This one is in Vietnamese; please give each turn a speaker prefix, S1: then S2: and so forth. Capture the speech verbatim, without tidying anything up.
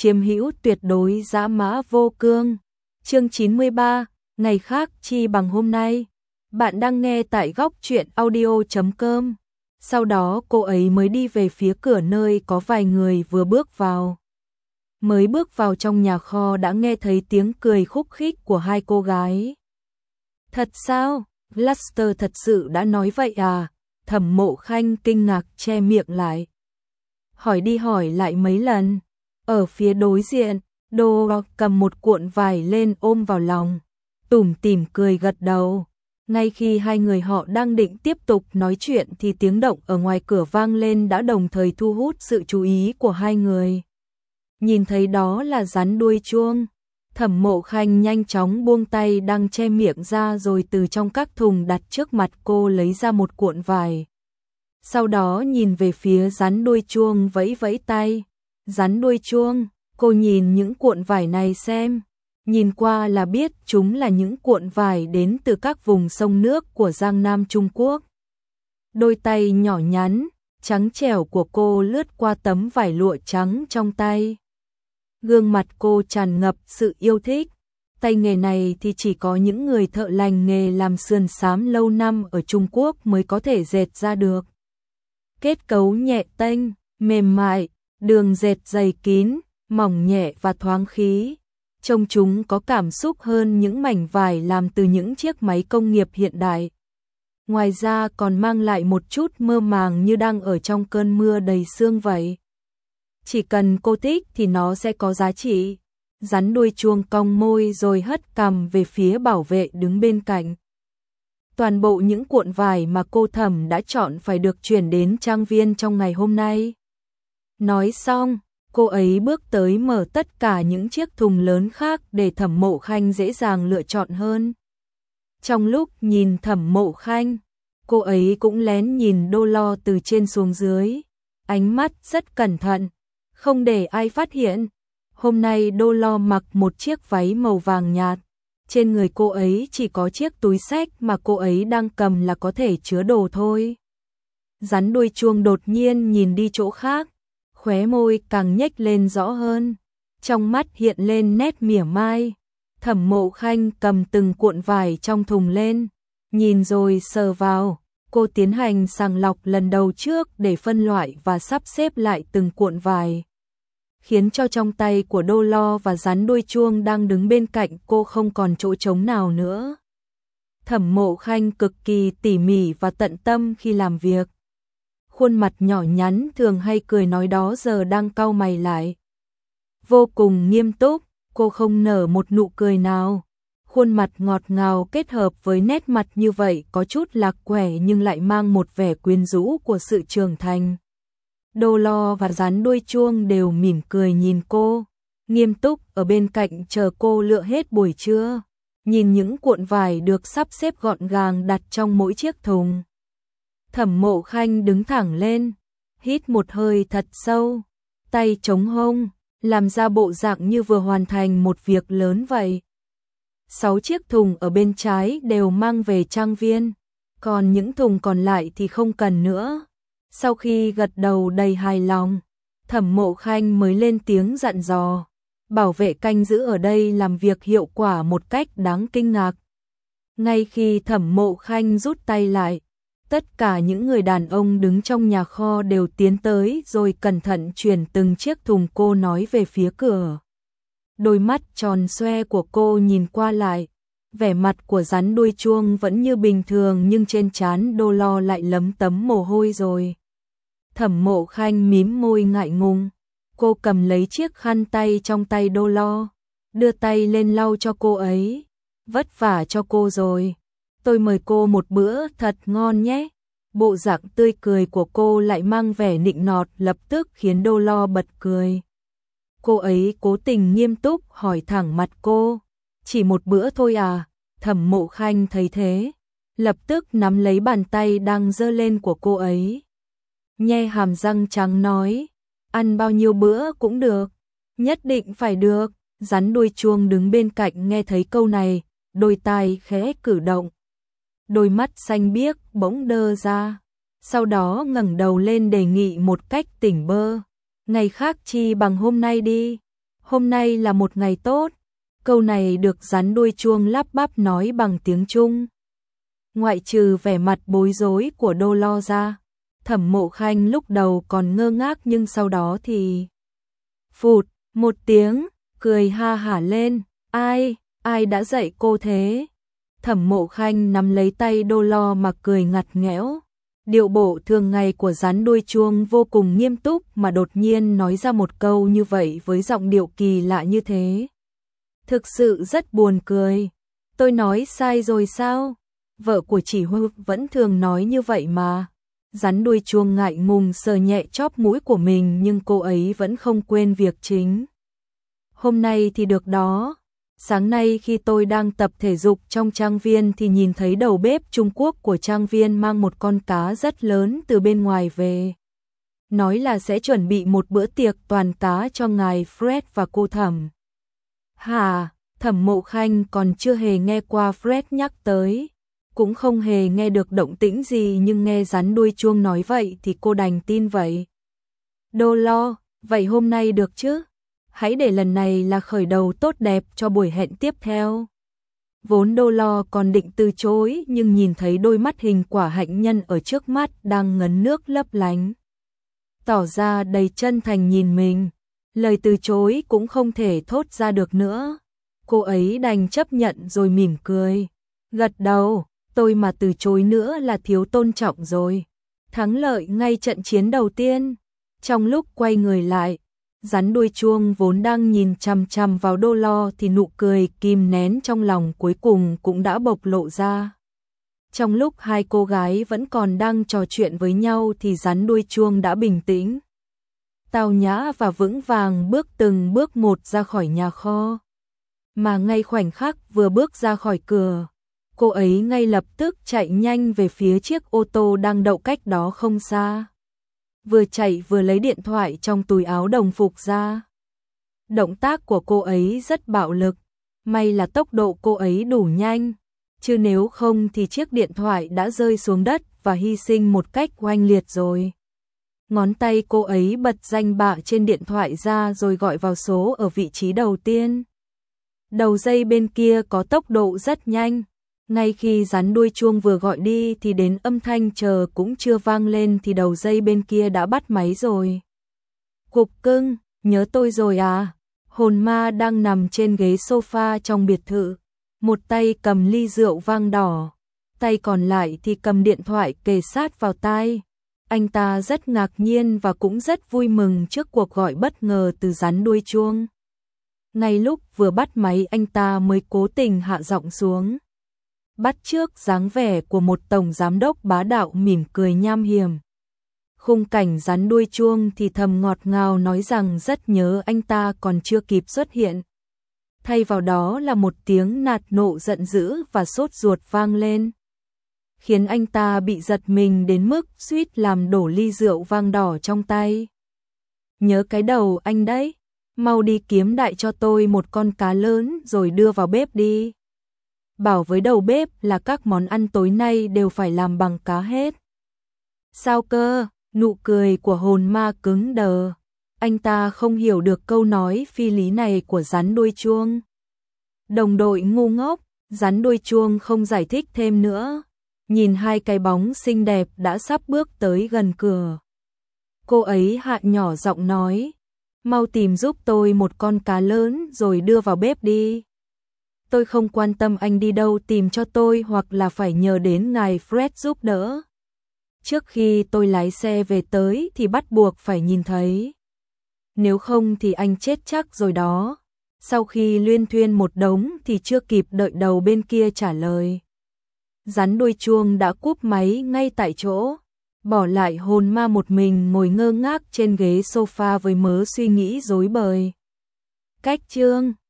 S1: chiếm hữu tuyệt đối dã mã vô cương. Chương chín mươi ba, ngày khác chi bằng hôm nay. Bạn đang nghe tại góc truyện audio chấm com. Sau đó cô ấy mới đi về phía cửa nơi có vài người vừa bước vào. Mới bước vào trong nhà kho đã nghe thấy tiếng cười khúc khích của hai cô gái. Thật sao? Luster thật sự đã nói vậy à? Thẩm Mộ Khanh kinh ngạc che miệng lại. Hỏi đi hỏi lại mấy lần. Ở phía đối diện, Đô cầm một cuộn vải lên ôm vào lòng, tủm tỉm cười gật đầu. Ngay khi hai người họ đang định tiếp tục nói chuyện thì tiếng động ở ngoài cửa vang lên đã đồng thời thu hút sự chú ý của hai người. Nhìn thấy đó là rắn đuôi chuông, Thẩm Mộ Khanh nhanh chóng buông tay đang che miệng ra rồi từ trong các thùng đặt trước mặt cô lấy ra một cuộn vải. Sau đó nhìn về phía rắn đuôi chuông vẫy vẫy tay. Rắn đuôi chuông, cô nhìn những cuộn vải này xem. Nhìn qua là biết chúng là những cuộn vải đến từ các vùng sông nước của Giang Nam Trung Quốc. Đôi tay nhỏ nhắn, trắng trẻo của cô lướt qua tấm vải lụa trắng trong tay. Gương mặt cô tràn ngập sự yêu thích. Tay nghề này thì chỉ có những người thợ lành nghề làm sườn xám lâu năm ở Trung Quốc mới có thể dệt ra được. Kết cấu nhẹ tênh, mềm mại, đường dệt dày kín, mỏng nhẹ và thoáng khí. Trông chúng có cảm xúc hơn những mảnh vải làm từ những chiếc máy công nghiệp hiện đại. Ngoài ra còn mang lại một chút mơ màng như đang ở trong cơn mưa đầy sương vậy. Chỉ cần cô thích thì nó sẽ có giá trị. Rắn đuôi chuông cong môi rồi hất cằm về phía bảo vệ đứng bên cạnh. Toàn bộ những cuộn vải mà cô Thẩm đã chọn phải được chuyển đến trang viên trong ngày hôm nay. Nói xong, cô ấy bước tới mở tất cả những chiếc thùng lớn khác để Thẩm Mộ Khanh dễ dàng lựa chọn hơn. Trong lúc nhìn Thẩm Mộ Khanh, cô ấy cũng lén nhìn Đô Lo từ trên xuống dưới. Ánh mắt rất cẩn thận, không để ai phát hiện. Hôm nay Đô Lo mặc một chiếc váy màu vàng nhạt. Trên người cô ấy chỉ có chiếc túi xách mà cô ấy đang cầm là có thể chứa đồ thôi. Rắn đuôi chuông đột nhiên nhìn đi chỗ khác, khóe môi càng nhếch lên rõ hơn, trong mắt hiện lên nét mỉa mai. Thẩm Mộ Khanh cầm từng cuộn vải trong thùng lên, nhìn rồi sờ vào. Cô tiến hành sàng lọc lần đầu trước để phân loại và sắp xếp lại từng cuộn vải, khiến cho trong tay của Đô Lo và rắn đuôi chuông đang đứng bên cạnh cô không còn chỗ trống nào nữa. Thẩm Mộ Khanh cực kỳ tỉ mỉ và tận tâm khi làm việc. Khuôn mặt nhỏ nhắn thường hay cười nói đó giờ đang cau mày lại. Vô cùng nghiêm túc, cô không nở một nụ cười nào. Khuôn mặt ngọt ngào kết hợp với nét mặt như vậy có chút lạc quẻ nhưng lại mang một vẻ quyến rũ của sự trưởng thành. Đô Lo và rắn đuôi chuông đều mỉm cười nhìn cô, nghiêm túc ở bên cạnh chờ cô lựa hết buổi trưa. Nhìn những cuộn vải được sắp xếp gọn gàng đặt trong mỗi chiếc thùng. Thẩm Mộ Khanh đứng thẳng lên, hít một hơi thật sâu, tay chống hông, làm ra bộ dạng như vừa hoàn thành một việc lớn vậy. Sáu chiếc thùng ở bên trái đều mang về trang viên, còn những thùng còn lại thì không cần nữa. Sau khi gật đầu đầy hài lòng, Thẩm Mộ Khanh mới lên tiếng dặn dò. Bảo vệ canh giữ ở đây làm việc hiệu quả một cách đáng kinh ngạc. Ngay khi Thẩm Mộ Khanh rút tay lại, tất cả những người đàn ông đứng trong nhà kho đều tiến tới rồi cẩn thận chuyển từng chiếc thùng. Cô nói về phía cửa. Đôi mắt tròn xoe của cô nhìn qua lại, vẻ mặt của rắn đuôi chuông vẫn như bình thường nhưng trên trán Đô Lo lại lấm tấm mồ hôi rồi. Thẩm Mộ Khanh mím môi ngại ngùng, cô cầm lấy chiếc khăn tay trong tay Đô Lo, đưa tay lên lau cho cô ấy. Vất vả cho cô rồi, tôi mời cô một bữa thật ngon nhé. Bộ dạng tươi cười của cô lại mang vẻ nịnh nọt lập tức khiến Đô Lo bật cười. Cô ấy cố tình nghiêm túc hỏi thẳng mặt cô, chỉ một bữa thôi à? Thẩm Mộ Khanh thấy thế, lập tức nắm lấy bàn tay đang giơ lên của cô ấy. Nhe hàm răng trắng nói, ăn bao nhiêu bữa cũng được, nhất định phải được. Rắn đuôi chuông đứng bên cạnh nghe thấy câu này, đôi tai khẽ cử động. Đôi mắt xanh biếc bỗng đơ ra, sau đó ngẩng đầu lên đề nghị một cách tỉnh bơ. Ngày khác chi bằng hôm nay đi. Hôm nay là một ngày tốt. Câu này được rắn đuôi chuông lắp bắp nói bằng tiếng Trung. Ngoại trừ vẻ mặt bối rối của Đô Lo ra, Thẩm Mộ Khanh lúc đầu còn ngơ ngác nhưng sau đó thì phụt một tiếng, cười ha hả lên. Ai, ai đã dạy cô thế? Thẩm Mộ Khanh nắm lấy tay Đô Lo mà cười ngặt nghẽo. Điệu bộ thường ngày của rắn đuôi chuông vô cùng nghiêm túc mà đột nhiên nói ra một câu như vậy với giọng điệu kỳ lạ như thế. Thực sự rất buồn cười. Tôi nói sai rồi sao? Vợ của chỉ huy vẫn thường nói như vậy mà. Rắn đuôi chuông ngại ngùng sờ nhẹ chóp mũi của mình nhưng cô ấy vẫn không quên việc chính. Hôm nay thì được đó. Sáng nay khi tôi đang tập thể dục trong trang viên thì nhìn thấy đầu bếp Trung Quốc của trang viên mang một con cá rất lớn từ bên ngoài về. Nói là sẽ chuẩn bị một bữa tiệc toàn cá cho ngài Fred và cô Thẩm. Hả, Thẩm Mộ Khanh còn chưa hề nghe qua Fred nhắc tới. Cũng không hề nghe được động tĩnh gì nhưng nghe rắn đuôi chuông nói vậy thì cô đành tin vậy. Đô Lo, vậy hôm nay được chứ? Hãy để lần này là khởi đầu tốt đẹp cho buổi hẹn tiếp theo. Vốn Đô Lo còn định từ chối nhưng nhìn thấy đôi mắt hình quả hạnh nhân ở trước mắt đang ngấn nước lấp lánh. Tỏ ra đầy chân thành nhìn mình, lời từ chối cũng không thể thốt ra được nữa. Cô ấy đành chấp nhận rồi mỉm cười. Gật đầu, tôi mà từ chối nữa là thiếu tôn trọng rồi. Thắng lợi ngay trận chiến đầu tiên. Trong lúc quay người lại, rắn đuôi chuông vốn đang nhìn chằm chằm vào Đô Lo thì nụ cười kìm nén trong lòng cuối cùng cũng đã bộc lộ ra. Trong lúc hai cô gái vẫn còn đang trò chuyện với nhau thì rắn đuôi chuông đã bình tĩnh, tao nhã và vững vàng bước từng bước một ra khỏi nhà kho. Mà ngay khoảnh khắc vừa bước ra khỏi cửa, cô ấy ngay lập tức chạy nhanh về phía chiếc ô tô đang đậu cách đó không xa. Vừa chạy vừa lấy điện thoại trong túi áo đồng phục ra. Động tác của cô ấy rất bạo lực, may là tốc độ cô ấy đủ nhanh, chứ nếu không thì chiếc điện thoại đã rơi xuống đất và hy sinh một cách oanh liệt rồi. Ngón tay cô ấy bật danh bạ trên điện thoại ra rồi gọi vào số ở vị trí đầu tiên. Đầu dây bên kia có tốc độ rất nhanh. Ngay khi rắn đuôi chuông vừa gọi đi thì đến âm thanh chờ cũng chưa vang lên thì đầu dây bên kia đã bắt máy rồi. Cục cưng, nhớ tôi rồi à? Hồn ma đang nằm trên ghế sofa trong biệt thự. Một tay cầm ly rượu vang đỏ, tay còn lại thì cầm điện thoại kề sát vào tai. Anh ta rất ngạc nhiên và cũng rất vui mừng trước cuộc gọi bất ngờ từ rắn đuôi chuông. Ngay lúc vừa bắt máy anh ta mới cố tình hạ giọng xuống, bắt chước dáng vẻ của một tổng giám đốc bá đạo mỉm cười nham hiểm. Khung cảnh rắn đuôi chuông thì thầm ngọt ngào nói rằng rất nhớ anh ta còn chưa kịp xuất hiện. Thay vào đó là một tiếng nạt nộ giận dữ và sốt ruột vang lên, khiến anh ta bị giật mình đến mức suýt làm đổ ly rượu vang đỏ trong tay. Nhớ cái đầu anh đấy, mau đi kiếm đại cho tôi một con cá lớn rồi đưa vào bếp đi. Bảo với đầu bếp là các món ăn tối nay đều phải làm bằng cá hết. Sao cơ? Nụ cười của hồn ma cứng đờ. Anh ta không hiểu được câu nói phi lý này của rắn đuôi chuông. Đồng đội ngu ngốc, rắn đuôi chuông không giải thích thêm nữa. Nhìn hai cái bóng xinh đẹp đã sắp bước tới gần cửa, cô ấy hạ nhỏ giọng nói, mau tìm giúp tôi một con cá lớn rồi đưa vào bếp đi. Tôi không quan tâm anh đi đâu tìm cho tôi hoặc là phải nhờ đến ngài Fred giúp đỡ. Trước khi tôi lái xe về tới thì bắt buộc phải nhìn thấy. Nếu không thì anh chết chắc rồi đó. Sau khi luyên thuyên một đống thì chưa kịp đợi đầu bên kia trả lời, rắn đuôi chuông đã cúp máy ngay tại chỗ, bỏ lại hồn ma một mình ngồi ngơ ngác trên ghế sofa với mớ suy nghĩ rối bời. Cách chương